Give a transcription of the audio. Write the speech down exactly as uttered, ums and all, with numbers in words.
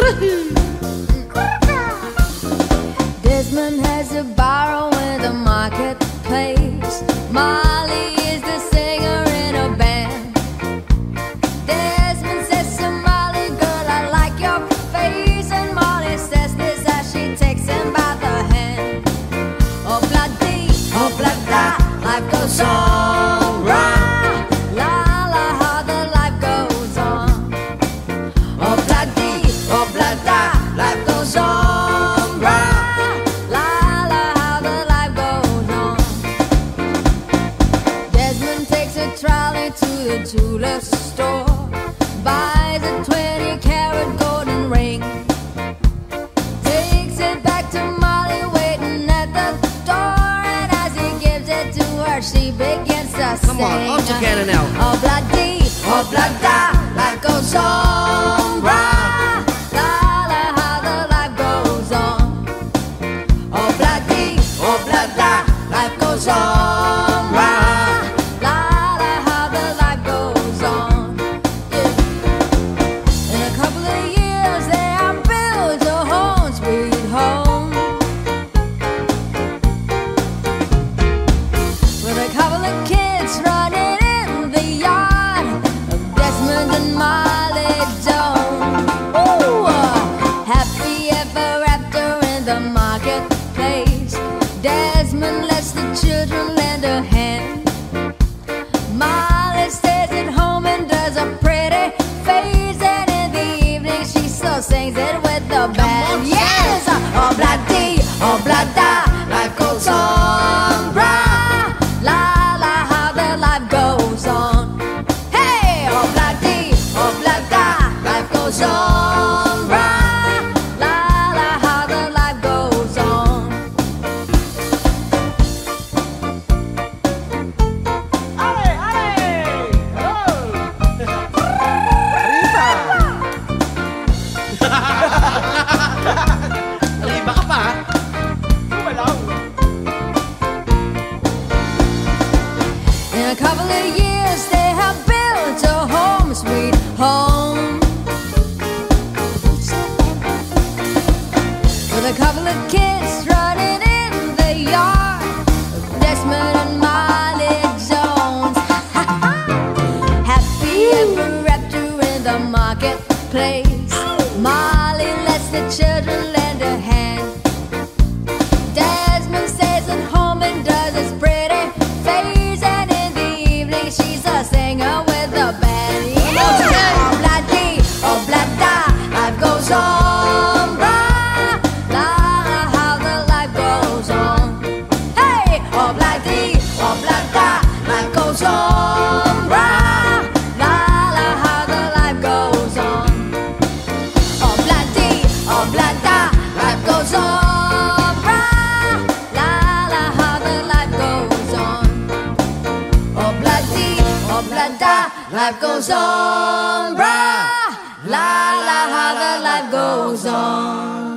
Desmond has a barrow in the marketplace. Molly is the singer in a band. Desmond says to Molly, girl, I like your face. And Molly says this as she takes him by the hand. Oh, bloody, oh, bloody, life goes on, right? La, la, how the life goes on. Oh, bloody, oh, bloody, life goes on, right? La, la, how the life goes on. Desmond takes a trolley to the jeweler's store, buys a twenty carat golden ring, takes it back to Molly waiting at the door, and as he gives it to her, she begins to sing. Come on, all together now. Oh, bloody, oh, bloody, life goes on, right? La, la, how the life goes on. Oh, bloody, oh, bloody, life goes on, right? La, la, how the life goes on. Yeah. In a couple of years, they have built a home, sweet home, with a couple of kids running in the yard of Desmond and Molly Jones. Ooh, uh, happy ever after in the marketplace. Desmond lets the children lend a hand. Molly stays at home and does a pretty face, and in the evening she still sings it with the band. Yes, oh bloody, oh bloody, life goes on, right? La, la, how the life goes on. Hey, oh bloody, oh bloody, life goes on, right? La, la, how the life goes on. Iba ka pa, ha? In a couple of years, they have built a home, sweet home, with a couple of kids running in the yard of Desmond and Molly Jones. Happy ever after in the marketplace. Molly lets the children lend a hand. Desmond stays at home and does his pretty face, and in the evening she's a singer with the band. Yeah! Oh bloody, oh bloody, life goes on, right? La, la, how the life goes on. Hey, oh bloody, oh bloody, life goes on, right? La, la, how the life goes on. Oh bloody, oh bloody, life goes on, right? La, la, how the life goes on. Oh bloody, oh bloody, life goes on, right? La, la, how the life goes on.